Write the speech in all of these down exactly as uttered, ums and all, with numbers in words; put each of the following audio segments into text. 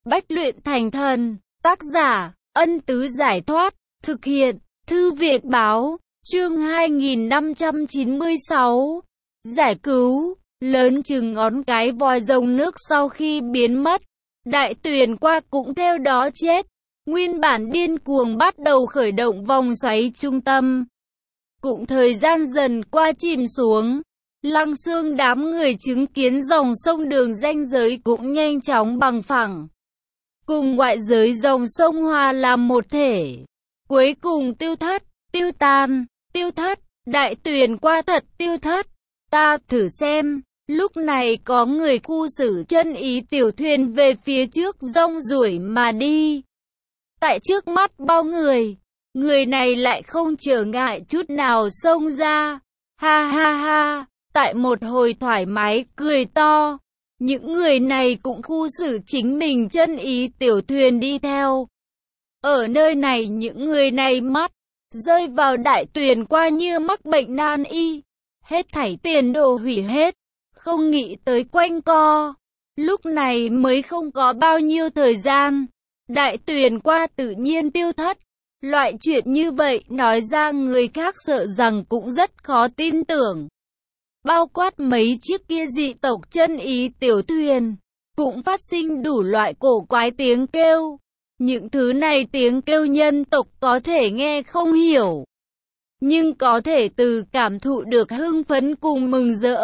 Bách luyện thành thần. Tác giả, Ân Tứ Giải Thoát. Thực hiện, Thư viện Báo. Chương hai nghìn năm trăm chín mươi sáu. Giải cứu. Lớn chừng ngón cái vòi rồng nước sau khi biến mất, Đại Tuyền Qua cũng theo đó chết. Nguyên bản điên cuồng bắt đầu khởi động vòng xoáy trung tâm. Cũng thời gian dần qua chìm xuống. Lăng Xương đám người chứng kiến dòng sông đường ranh giới cũng nhanh chóng bằng phẳng, cùng ngoại giới dòng sông hòa làm một thể. Cuối cùng tiêu thất, tiêu tan, tiêu thất. Đại Tuyền Qua thật tiêu thất. Ta thử xem. Lúc này có người khu xử chân ý tiểu thuyền về phía trước rong ruổi mà đi. Tại trước mắt bao người, người này lại không trở ngại chút nào xông ra. Ha ha ha, tại một hồi thoải mái cười to. Những người này cũng khu xử chính mình chân ý tiểu thuyền đi theo. Ở nơi này những người này mắt rơi vào Đại Tuyền Qua như mắc bệnh nan y. Hết thảy tiền đồ hủy hết. Không nghĩ tới quanh co. Lúc này mới không có bao nhiêu thời gian. Đại Tuyền Qua tự nhiên tiêu thất. Loại chuyện như vậy nói ra người khác sợ rằng cũng rất khó tin tưởng. Bao quát mấy chiếc kia dị tộc chân ý tiểu thuyền, cũng phát sinh đủ loại cổ quái tiếng kêu. Những thứ này tiếng kêu nhân tộc có thể nghe không hiểu, nhưng có thể từ cảm thụ được hưng phấn cùng mừng rỡ.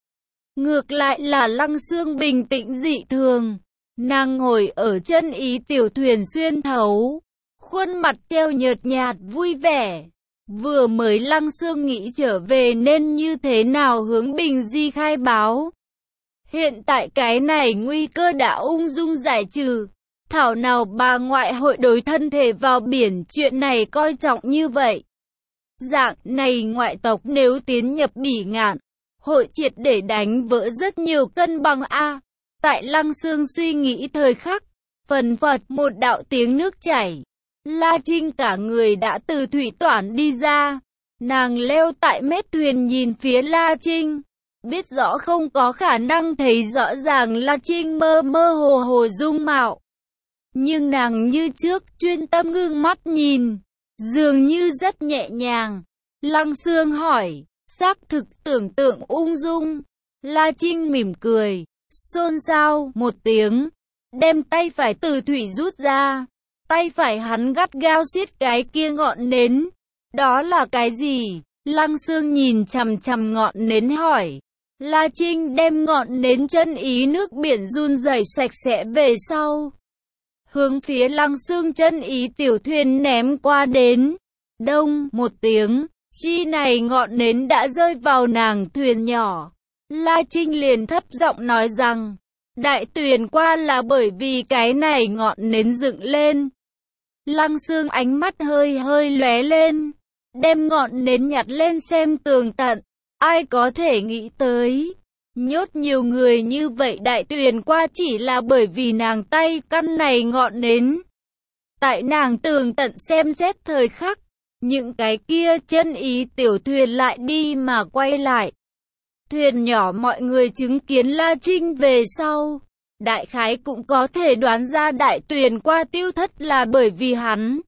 Ngược lại là Lăng Xương bình tĩnh dị thường. Nàng ngồi ở chân ý tiểu thuyền xuyên thấu, khuôn mặt treo nhợt nhạt vui vẻ. Vừa mới Lăng Xương nghĩ trở về nên như thế nào hướng Bình Di khai báo. Hiện tại cái này nguy cơ đã ung dung giải trừ. Thảo nào bà ngoại hội đối thân thể vào biển chuyện này coi trọng như vậy. Dạng này ngoại tộc nếu tiến nhập Bỉ Ngạn, hội triệt để đánh vỡ rất nhiều cân bằng a. Tại Lăng Xương suy nghĩ thời khắc, phần phật một đạo tiếng nước chảy. La Trinh cả người đã từ thủy toản đi ra. Nàng leo tại mép thuyền nhìn phía La Trinh, biết rõ không có khả năng thấy rõ ràng La Trinh mơ mơ hồ hồ dung mạo. Nhưng nàng như trước chuyên tâm ngưng mắt nhìn, dường như rất nhẹ nhàng. Lăng Xương hỏi, xác thực tưởng tượng ung dung. La Trinh mỉm cười, xôn xao một tiếng, đem tay phải từ thủy rút ra. Tay phải hắn gắt gao siết cái kia ngọn nến. Đó là cái gì? Lăng Xương nhìn chằm chằm ngọn nến hỏi. La Trinh đem ngọn nến chân ý nước biển run rẩy sạch sẽ về sau, hướng phía Lăng Xương chân ý tiểu thuyền ném qua đến. Đông một tiếng, chi này ngọn nến đã rơi vào nàng thuyền nhỏ. La Trinh liền thấp giọng nói rằng, Đại Tuyền Qua là bởi vì cái này ngọn nến dựng lên. Lăng Xương ánh mắt hơi hơi lóe lên, đem ngọn nến nhặt lên xem tường tận. Ai có thể nghĩ tới, nhốt nhiều người như vậy Đại Tuyền Qua chỉ là bởi vì nàng tay căn này ngọn nến. Tại nàng tường tận xem xét thời khắc, những cái kia chân ý tiểu thuyền lại đi mà quay lại. Thuyền nhỏ mọi người chứng kiến La Trinh về sau, đại khái cũng có thể đoán ra Đại Tuyền Qua tiêu thất là bởi vì hắn.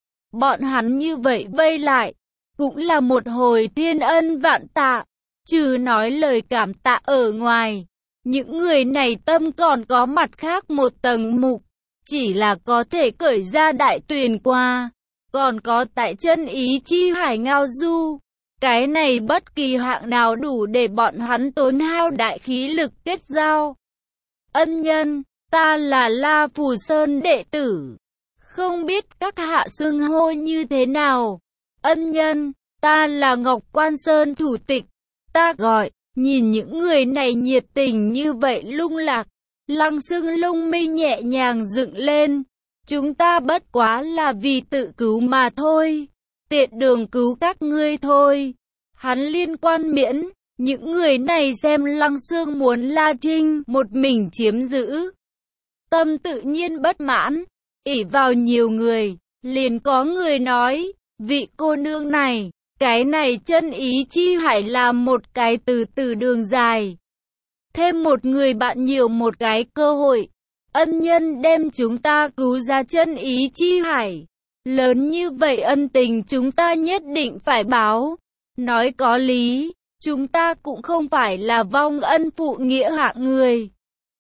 Bọn hắn như vậy vây lại, cũng là một hồi thiên ân vạn tạ. Trừ nói lời cảm tạ ở ngoài, những người này tâm còn có mặt khác một tầng mục, chỉ là có thể cởi ra Đại Tuyền Qua, còn có tại chân ý chi hải ngao du. Cái này bất kỳ hạng nào đủ để bọn hắn tốn hao đại khí lực kết giao. Ân nhân, ta là La Phù Sơn đệ tử, không biết các hạ xưng hô như thế nào. Ân nhân, ta là Ngọc Quan Sơn thủ tịch, ta gọi. Nhìn những người này nhiệt tình như vậy lung lạc, Lăng Xương lông mi nhẹ nhàng dựng lên. Chúng ta bất quá là vì tự cứu mà thôi, tiện đường cứu các ngươi thôi. Hắn liên quan miễn. Những người này xem Lăng Xương muốn La Trinh một mình chiếm giữ, tâm tự nhiên bất mãn, ỷ vào nhiều người. Liền có người nói, vị cô nương này, cái này chân ý chi hải là một cái từ từ đường dài. Thêm một người bạn nhiều một cái cơ hội. ân nhân đem chúng ta cứu ra chân ý chi hải. Lớn như vậy ân tình chúng ta nhất định phải báo. Nói có lý, chúng ta cũng không phải là vong ân phụ nghĩa hạng người.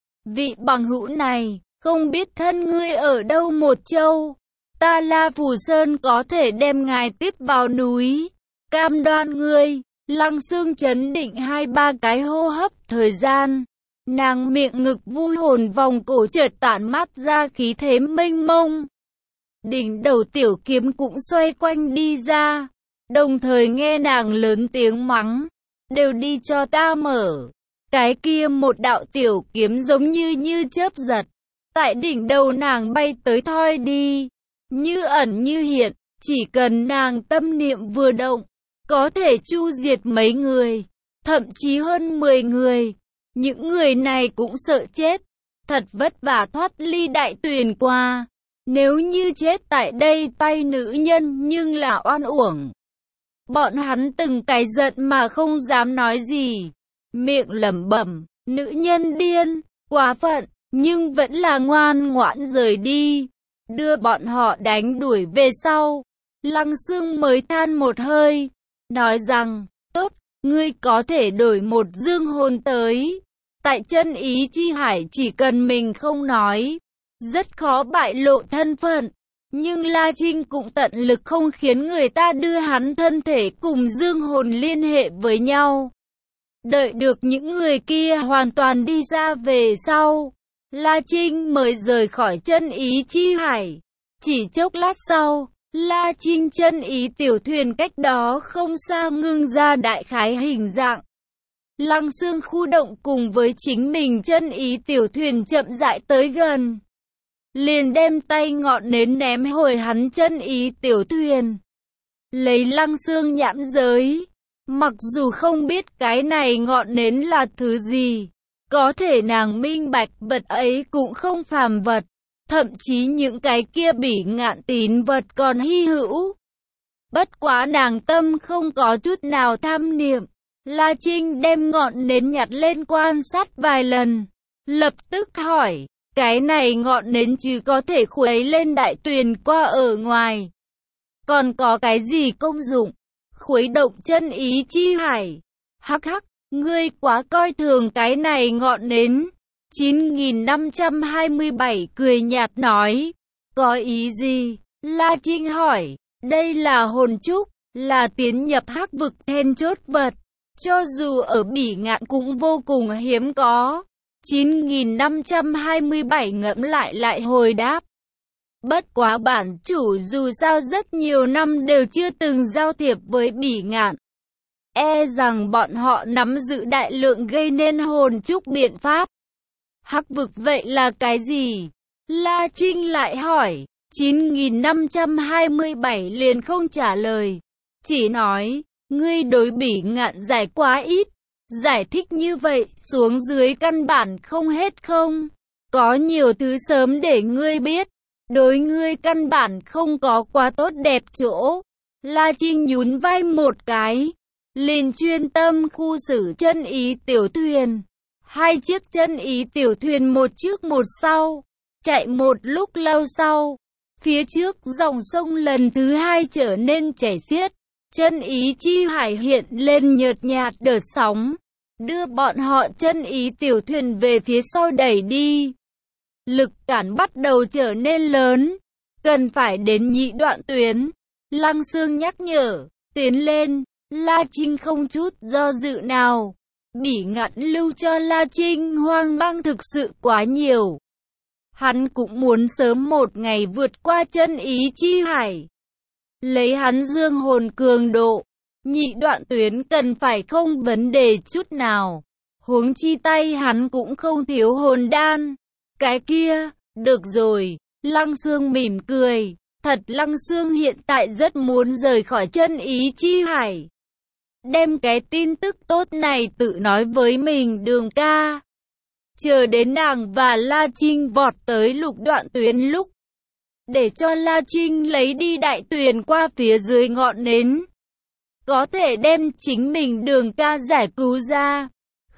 Vị bằng hữu này, không biết thân ngươi ở đâu một châu. Ta La Phù Sơn có thể đem ngài tiếp vào núi. Cam đoan ngươi. Lăng Xương chấn định hai ba cái hô hấp thời gian. Nàng miệng ngực vui hồn vòng cổ chợt tản mát ra khí thế mênh mông. Đỉnh đầu tiểu kiếm cũng xoay quanh đi ra. Đồng thời nghe nàng lớn tiếng mắng. Đều đi cho ta mở. Cái kia một đạo tiểu kiếm giống như như chớp giật. Tại đỉnh đầu nàng bay tới thoi đi. Như ẩn như hiện. Chỉ cần nàng tâm niệm vừa động. Có thể chu diệt mấy người. Thậm chí hơn mười người. Những người này cũng sợ chết. Thật vất vả thoát ly đại tuyền qua. Nếu như chết tại đây tay nữ nhân nhưng là oan uổng. Bọn hắn từng cái giận mà không dám nói gì. Miệng lẩm bẩm, nữ nhân điên, quá phận, nhưng vẫn là ngoan ngoãn rời đi. Đưa bọn họ đánh đuổi về sau. Lăng Xương mới than một hơi. Nói rằng, tốt, ngươi có thể đổi một dương hồn tới. Tại chân ý chi hải chỉ cần mình không nói. Rất khó bại lộ thân phận. Nhưng La Trinh cũng tận lực không khiến người ta đưa hắn thân thể cùng dương hồn liên hệ với nhau. Đợi được những người kia hoàn toàn đi ra về sau. La Trinh mới rời khỏi chân ý chi hải. Chỉ chốc lát sau, La Trinh chân ý tiểu thuyền cách đó không xa ngưng ra đại khái hình dạng. Lăng Xương khu động cùng với chính mình chân ý tiểu thuyền chậm rãi tới gần. Liền đem tay ngọn nến ném hồi hắn chân ý tiểu thuyền. Lấy Lăng Xương nhãn giới. Mặc dù không biết cái này ngọn nến là thứ gì. Có thể nàng minh bạch vật ấy cũng không phàm vật. Thậm chí những cái kia bỉ ngạn tín vật còn hy hữu. Bất quá nàng tâm không có chút nào tham niệm. La Trinh đem ngọn nến nhặt lên quan sát vài lần. Lập tức hỏi, cái này ngọn nến chứ có thể khuấy lên đại tuyền qua ở ngoài. Còn có cái gì công dụng? Khuấy động chân ý chi hải. Hắc hắc, ngươi quá coi thường cái này ngọn nến. chín nghìn năm trăm hai mươi bảy cười nhạt nói. Có ý gì? La Trinh hỏi. Đây là hồn trúc, là tiến nhập hắc vực then chốt vật. Cho dù ở Bỉ Ngạn cũng vô cùng hiếm có. chín nghìn năm trăm hai mươi bảy ngẫm lại lại hồi đáp. Bất quá bản chủ dù sao rất nhiều năm đều chưa từng giao thiệp với Bỉ Ngạn. E rằng bọn họ nắm giữ đại lượng gây nên hồn trúc biện pháp. Hắc vực vậy là cái gì? La Trinh lại hỏi. chín nghìn năm trăm hai mươi bảy liền không trả lời. Chỉ nói, ngươi đối Bỉ Ngạn giải quá ít. Giải thích như vậy, xuống dưới căn bản không hết không. Có nhiều thứ sớm để ngươi biết. Đối ngươi căn bản không có quá tốt đẹp chỗ. La Trinh nhún vai một cái. Liền chuyên tâm khu xử chân ý tiểu thuyền. Hai chiếc chân ý tiểu thuyền một trước một sau. Chạy một lúc lâu sau. Phía trước dòng sông lần thứ hai trở nên chảy xiết. Chân ý chi hải hiện lên nhợt nhạt đợt sóng. Đưa bọn họ chân ý tiểu thuyền về phía sau đẩy đi. Lực cản bắt đầu trở nên lớn. Cần phải đến nhị đoạn tuyến. Lăng Xương nhắc nhở. Tiến lên. La Trinh không chút do dự nào. Bỉ Ngạn lưu cho La Trinh hoang mang thực sự quá nhiều. Hắn cũng muốn sớm một ngày vượt qua chân ý chi hải. Lấy hắn dương hồn cường độ. Nhị đoạn tuyến cần phải không vấn đề chút nào. Huống chi tay hắn cũng không thiếu hồn đan. Cái kia, được rồi. Lăng Xương mỉm cười. Thật Lăng Xương hiện tại rất muốn rời khỏi chân ý chi hải. Đem cái tin tức tốt này tự nói với mình Đường ca. Chờ đến nàng và La Trinh vọt tới lục đoạn tuyến lúc. Để cho La Trinh lấy đi đại tuyền qua phía dưới ngọn nến. Có thể đem chính mình Đường ca giải cứu ra.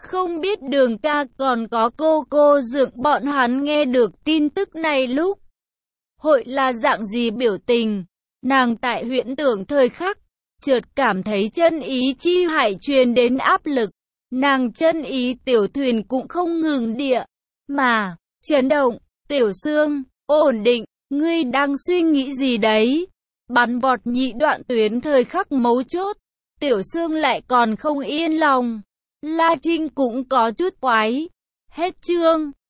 Không biết Đường ca còn có cô cô Dượng bọn hắn nghe được tin tức này lúc hội là dạng gì biểu tình. Nàng tại huyễn tưởng thời khắc, chợt cảm thấy chân ý chi hải truyền đến áp lực. Nàng chân ý tiểu thuyền cũng không ngừng địa, mà chấn động. Tiểu Sương, ổn định, ngươi đang suy nghĩ gì đấy? Bắn vọt nhị đoạn tuyến thời khắc mấu chốt, Tiểu Sương lại còn không yên lòng. La Trinh cũng có chút quái. Hết chương.